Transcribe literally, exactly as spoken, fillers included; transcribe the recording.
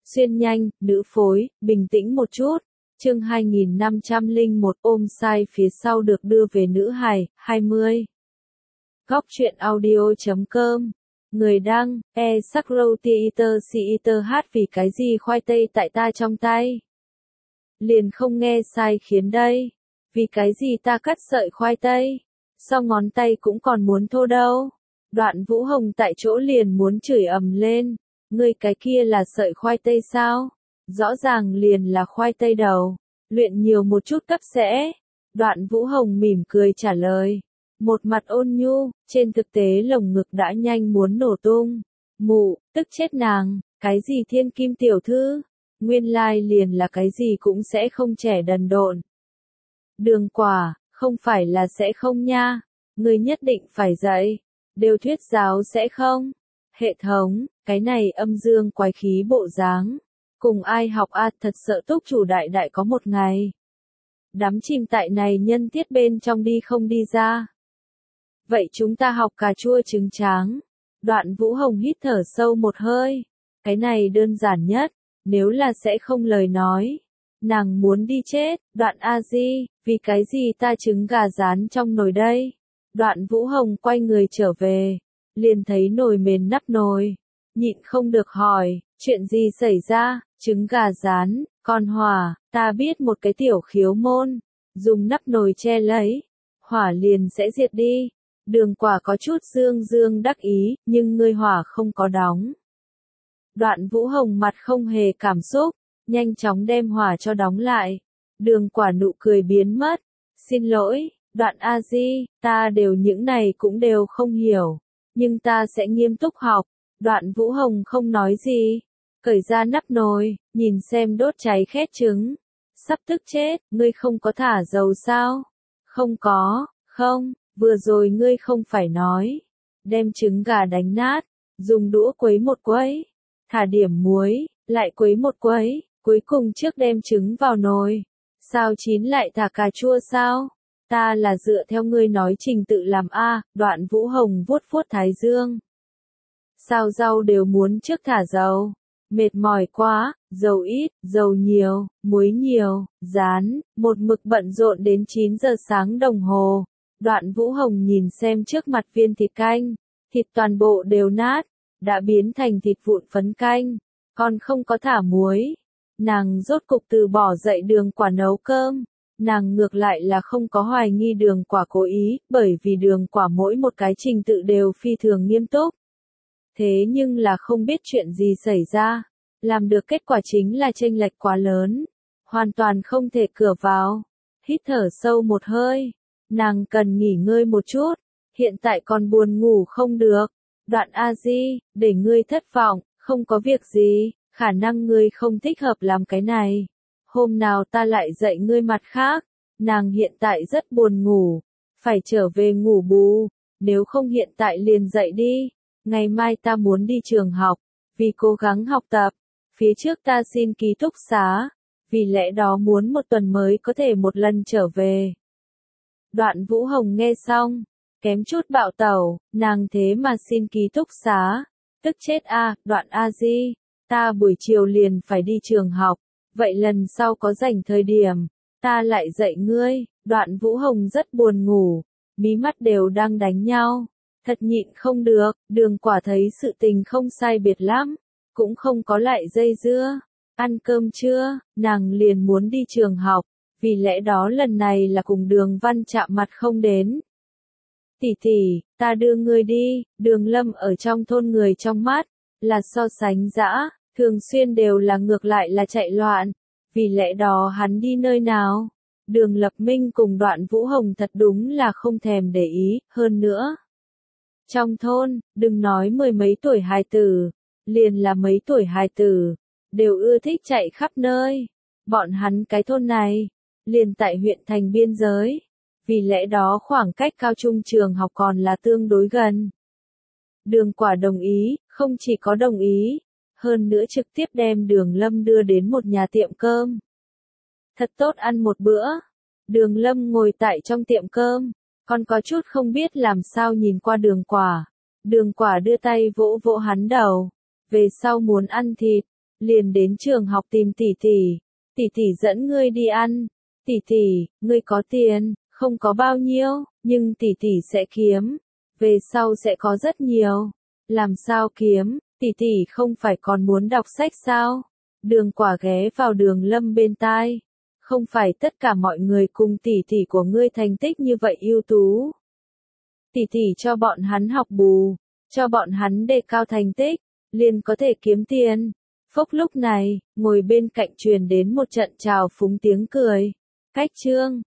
Xuyên nhanh, nữ phối, bình tĩnh một chút. Chương hai nghìn năm trăm lẻ một ôm sai phía sau được đưa về nữ hài, hai mươi. Góc truyện audio chấm com. Người đăng, e sắc râu theater theater hát vì cái gì khoai tây tại ta trong tay. Liền không nghe sai khiến đây. Vì cái gì ta cắt sợi khoai tây. Sau ngón tay cũng còn muốn thô đâu. Đoạn Vũ Hồng tại chỗ liền muốn chửi ầm lên. Ngươi cái kia là sợi khoai tây sao? Rõ ràng liền là khoai tây đầu. Luyện nhiều một chút cấp sẽ. Đoạn Vũ Hồng mỉm cười trả lời. Một mặt ôn nhu, trên thực tế lồng ngực đã nhanh muốn nổ tung. Mụ, tức chết nàng, cái gì thiên kim tiểu thư? Nguyên lai liền là cái gì cũng sẽ không trẻ đần độn. Đường Quả, không phải là sẽ không nha. Ngươi nhất định phải dạy. Đều thuyết giáo sẽ không? Hệ thống, cái này âm dương quái khí bộ dáng. Cùng ai học a à, thật sợ túc chủ đại đại có một ngày. Đắm chìm tại này nhân tiết bên trong đi không đi ra. Vậy chúng ta học cà chua trứng tráng. Đoạn Vũ Hồng hít thở sâu một hơi. Cái này đơn giản nhất, nếu là sẽ không lời nói. Nàng muốn đi chết, đoạn a di, vì cái gì ta trứng gà rán trong nồi đây? Đoạn Vũ Hồng quay người trở về, liền thấy nồi mền nắp nồi. Nhịn không được hỏi, chuyện gì xảy ra, trứng gà rán, con hỏa, ta biết một cái tiểu khiếu môn, dùng nắp nồi che lấy, hỏa liền sẽ diệt đi. Đường Quả có chút dương dương đắc ý, nhưng ngươi hỏa không có đóng. Đoạn Vũ Hồng mặt không hề cảm xúc, nhanh chóng đem hỏa cho đóng lại. Đường Quả nụ cười biến mất. Xin lỗi, đoạn a di, ta đều những này cũng đều không hiểu, nhưng ta sẽ nghiêm túc học. Đoạn Vũ Hồng không nói gì, cởi ra nắp nồi, nhìn xem đốt cháy khét trứng. Sắp tức chết, ngươi không có thả dầu sao? Không có, không, vừa rồi ngươi không phải nói. Đem trứng gà đánh nát, dùng đũa quấy một quấy, thả điểm muối, lại quấy một quấy, cuối cùng trước đem trứng vào nồi. Sao chín lại thả cà chua sao? Ta là dựa theo ngươi nói trình tự làm a. Đoạn Vũ Hồng vuốt vuốt thái dương. Sao rau đều muốn trước thả dầu? Mệt mỏi quá, dầu ít, dầu nhiều, muối nhiều, rán, một mực bận rộn đến chín giờ sáng đồng hồ. Đoạn Vũ Hồng nhìn xem trước mặt viên thịt canh, thịt toàn bộ đều nát, đã biến thành thịt vụn phấn canh, còn không có thả muối. Nàng rốt cục từ bỏ dậy Đường Quả nấu cơm. Nàng ngược lại là không có hoài nghi Đường Quả cố ý, bởi vì Đường Quả mỗi một cái trình tự đều phi thường nghiêm túc. Thế nhưng là không biết chuyện gì xảy ra, làm được kết quả chính là chênh lệch quá lớn, hoàn toàn không thể cửa vào. Hít thở sâu một hơi, nàng cần nghỉ ngơi một chút, hiện tại còn buồn ngủ không được. Đoạn a di, để ngươi thất vọng, không có việc gì, khả năng ngươi không thích hợp làm cái này. Hôm nào ta lại dạy ngươi mặt khác. Nàng hiện tại rất buồn ngủ, phải trở về ngủ bù, nếu không hiện tại liền dậy đi. Ngày mai ta muốn đi trường học, vì cố gắng học tập, phía trước ta xin ký túc xá, vì lẽ đó muốn một tuần mới có thể một lần trở về. Đoạn Vũ Hồng nghe xong, kém chút bạo tẩu, nàng thế mà xin ký túc xá, tức chết a. Đoạn a di, ta buổi chiều liền phải đi trường học, vậy lần sau có rảnh thời điểm, ta lại dạy ngươi. Đoạn Vũ Hồng rất buồn ngủ, mí mắt đều đang đánh nhau. Thật nhịn không được, Đường Quả thấy sự tình không sai biệt lắm, cũng không có lại dây dưa. Ăn cơm trưa, nàng liền muốn đi trường học, vì lẽ đó lần này là cùng Đường Văn chạm mặt không đến. Tỷ tỷ, ta đưa ngươi đi. Đường Lâm ở trong thôn người trong mắt, là so sánh dã, thường xuyên đều là ngược lại là chạy loạn, vì lẽ đó hắn đi nơi nào. Đường Lập Minh cùng Đoạn Vũ Hồng thật đúng là không thèm để ý, hơn nữa. Trong thôn, đừng nói mười mấy tuổi hài tử, liền là mấy tuổi hài tử, đều ưa thích chạy khắp nơi. Bọn hắn cái thôn này, liền tại huyện thành biên giới, vì lẽ đó khoảng cách cao trung trường học còn là tương đối gần. Đường Quả đồng ý, không chỉ có đồng ý, hơn nữa trực tiếp đem Đường Lâm đưa đến một nhà tiệm cơm. Thật tốt ăn một bữa. Đường Lâm ngồi tại trong tiệm cơm, còn có chút không biết làm sao nhìn qua Đường Quả. Đường Quả đưa tay vỗ vỗ hắn đầu, về sau muốn ăn thịt, liền đến trường học tìm tỷ tỷ. Tỷ tỷ dẫn ngươi đi ăn. Tỷ tỷ, ngươi có tiền, không có bao nhiêu, nhưng tỷ tỷ sẽ kiếm. Về sau sẽ có rất nhiều. Làm sao kiếm, tỷ tỷ không phải còn muốn đọc sách sao? Đường Quả ghé vào Đường Lâm bên tai. Không phải tất cả mọi người cùng tỷ tỷ của ngươi thành tích như vậy ưu tú. Tỷ tỷ cho bọn hắn học bù, cho bọn hắn đề cao thành tích, liền có thể kiếm tiền. Phốc lúc này, ngồi bên cạnh truyền đến một trận trào phúng tiếng cười. Cách Trương,